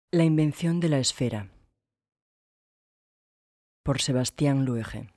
La invención de la esfera, por Sebastián Luege.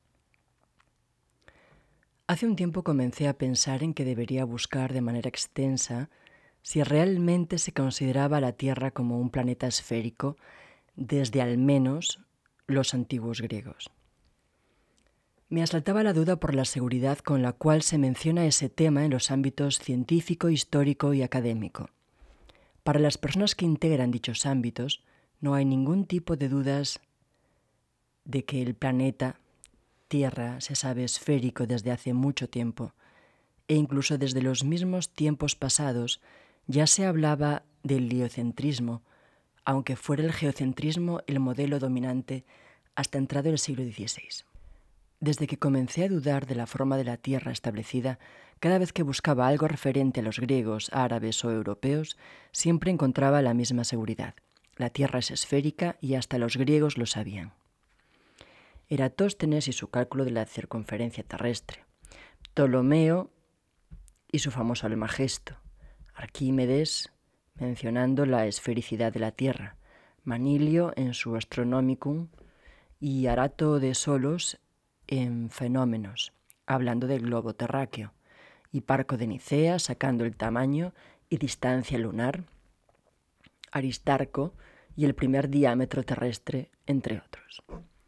Hace un tiempo comencé a pensar en que debería buscar de manera extensa si realmente se consideraba la Tierra como un planeta esférico desde al menos los antiguos griegos. Me asaltaba la duda por la seguridad con la cual se menciona ese tema en los ámbitos científico, histórico y académico. Para las personas que integran dichos ámbitos, no hay ningún tipo de dudas de que el planeta Tierra se sabe esférico desde hace mucho tiempo, e incluso desde los mismos tiempos pasados ya se hablaba del heliocentrismo, aunque fuera el geocentrismo el modelo dominante hasta entrado el siglo XVI. Desde que comencé a dudar de la forma de la Tierra establecida, cada vez que buscaba algo referente a los griegos, árabes o europeos, siempre encontraba la misma seguridad. La Tierra es esférica y hasta los griegos lo sabían. Eratóstenes y su cálculo de la circunferencia terrestre, Ptolomeo y su famoso Almagesto, Arquímedes mencionando la esfericidad de la Tierra, Manilio en su Astronomicum y Arato de Solos en Fenómenos, hablando del globo terráqueo, y Parco de Nicea sacando el tamaño y distancia lunar, Aristarco y el primer diámetro terrestre, entre otros.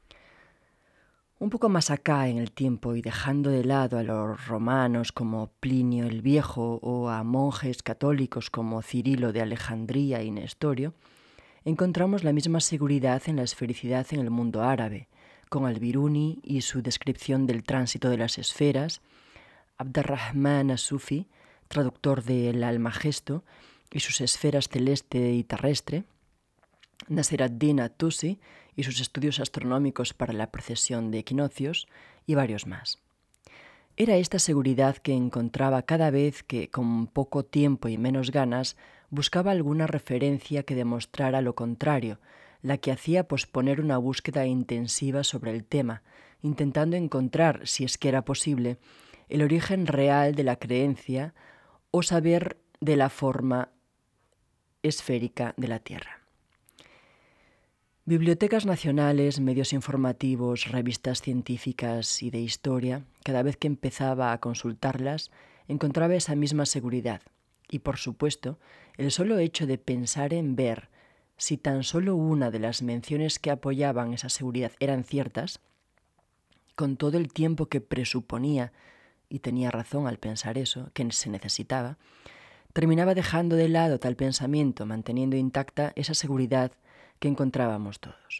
Un poco más acá en el tiempo y dejando de lado a los romanos como Plinio el Viejo o a monjes católicos como Cirilo de Alejandría y Nestorio, encontramos la misma seguridad en la esfericidad en el mundo árabe, con Al-Biruni y su descripción del tránsito de las esferas, Abd-ar-Rahman as-Sufi, traductor del Almagesto, y sus esferas celeste y terrestre, Nasir ad-Din at-Tusi y sus estudios astronómicos para la precesión de equinoccios, y varios más. Era esta seguridad que encontraba cada vez que, con poco tiempo y menos ganas, buscaba alguna referencia que demostrara lo contrario, la que hacía posponer una búsqueda intensiva sobre el tema, intentando encontrar, si es que era posible, el origen real de la creencia o saber de la forma esférica de la Tierra. Bibliotecas nacionales, medios informativos, revistas científicas y de historia, cada vez que empezaba a consultarlas, encontraba esa misma seguridad. Y, por supuesto, el solo hecho de pensar en ver si tan solo una de las menciones que apoyaban esa seguridad eran ciertas, con todo el tiempo que presuponía, y tenía razón al pensar eso, que se necesitaba, terminaba dejando de lado tal pensamiento, manteniendo intacta esa seguridad que encontrábamos todos.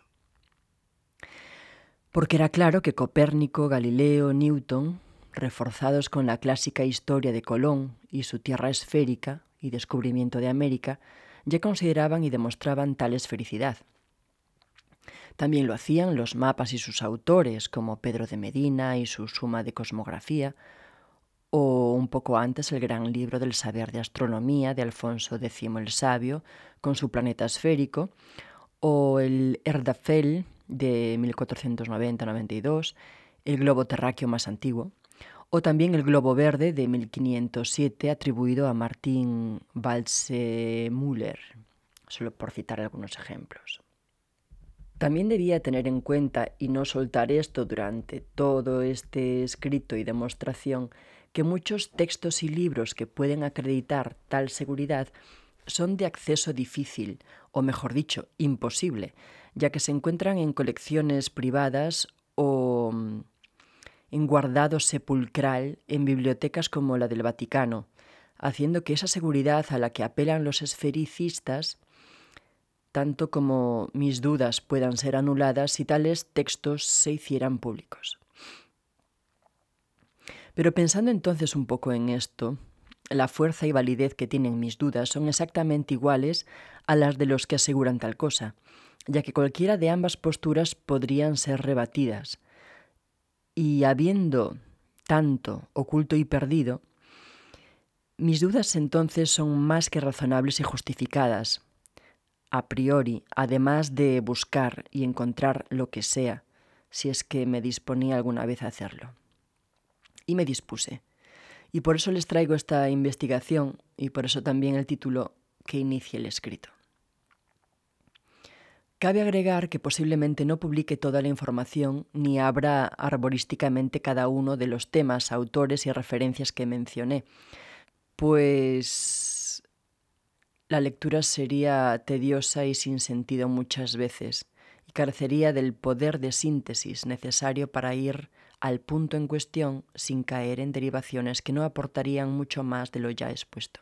Porque era claro que Copérnico, Galileo, Newton, reforzados con la clásica historia de Colón y su tierra esférica y descubrimiento de América, ya consideraban y demostraban tal esfericidad. También lo hacían los mapas y sus autores, como Pedro de Medina y su Suma de Cosmografía, o un poco antes el gran libro del saber de astronomía de Alfonso X el Sabio, con su planeta esférico, o el Erdapfel de 1490-92, el globo terráqueo más antiguo, o también el globo verde de 1507 atribuido a Martin Waldseemüller, solo por citar algunos ejemplos. También debía tener en cuenta y no soltar esto durante todo este escrito y demostración que muchos textos y libros que pueden acreditar tal seguridad son de acceso difícil, o mejor dicho, imposible, ya que se encuentran en colecciones privadas o en guardado sepulcral en bibliotecas como la del Vaticano, haciendo que esa seguridad a la que apelan los esfericistas, tanto como mis dudas puedan ser anuladas si tales textos se hicieran públicos. Pero pensando entonces un poco en esto, la fuerza y validez que tienen mis dudas son exactamente iguales a las de los que aseguran tal cosa, ya que cualquiera de ambas posturas podrían ser rebatidas. Y habiendo tanto oculto y perdido, mis dudas entonces son más que razonables y justificadas, a priori, además de buscar y encontrar lo que sea, si es que me disponía alguna vez a hacerlo. Y me dispuse. Y por eso les traigo esta investigación y por eso también el título que inicia el escrito. Cabe agregar que posiblemente no publique toda la información ni abra arborísticamente cada uno de los temas, autores y referencias que mencioné, pues la lectura sería tediosa y sin sentido muchas veces y carecería del poder de síntesis necesario para ir al punto en cuestión sin caer en derivaciones que no aportarían mucho más de lo ya expuesto.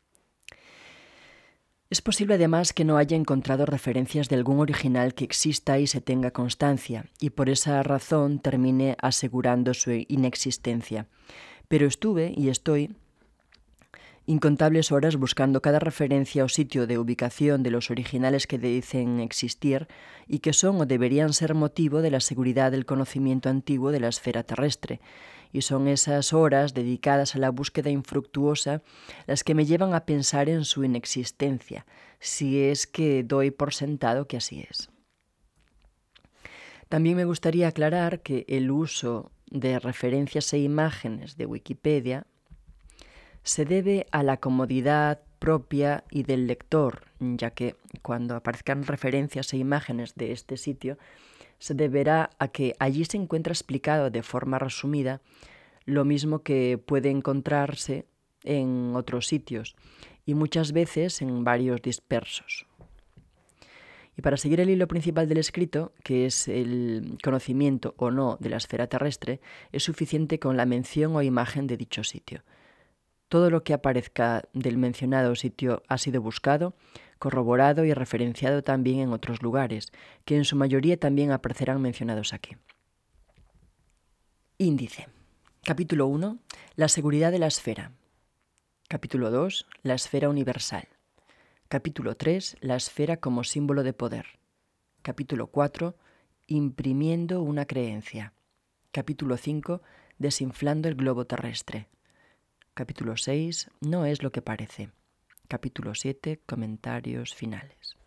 Es posible además que no haya encontrado referencias de algún original que exista y se tenga constancia, y por esa razón termine asegurando su inexistencia. Pero estuve y estoy incontables horas buscando cada referencia o sitio de ubicación de los originales que dicen existir y que son o deberían ser motivo de la seguridad del conocimiento antiguo de la esfera terrestre. Y son esas horas dedicadas a la búsqueda infructuosa las que me llevan a pensar en su inexistencia, si es que doy por sentado que así es. También me gustaría aclarar que el uso de referencias e imágenes de Wikipedia se debe a la comodidad propia y del lector, ya que cuando aparezcan referencias e imágenes de este sitio, se deberá a que allí se encuentra explicado de forma resumida lo mismo que puede encontrarse en otros sitios y muchas veces en varios dispersos. Y para seguir el hilo principal del escrito, que es el conocimiento o no de la esfera terrestre, es suficiente con la mención o imagen de dicho sitio. Todo lo que aparezca del mencionado sitio ha sido buscado, corroborado y referenciado también en otros lugares, que en su mayoría también aparecerán mencionados aquí. Índice. Capítulo 1. La seguridad de la esfera. Capítulo 2. La esfera universal. Capítulo 3. La esfera como símbolo de poder. Capítulo 4. Imprimiendo una creencia. Capítulo 5. Desinflando el globo terrestre. Capítulo 6. No es lo que parece. Capítulo 7. Comentarios finales.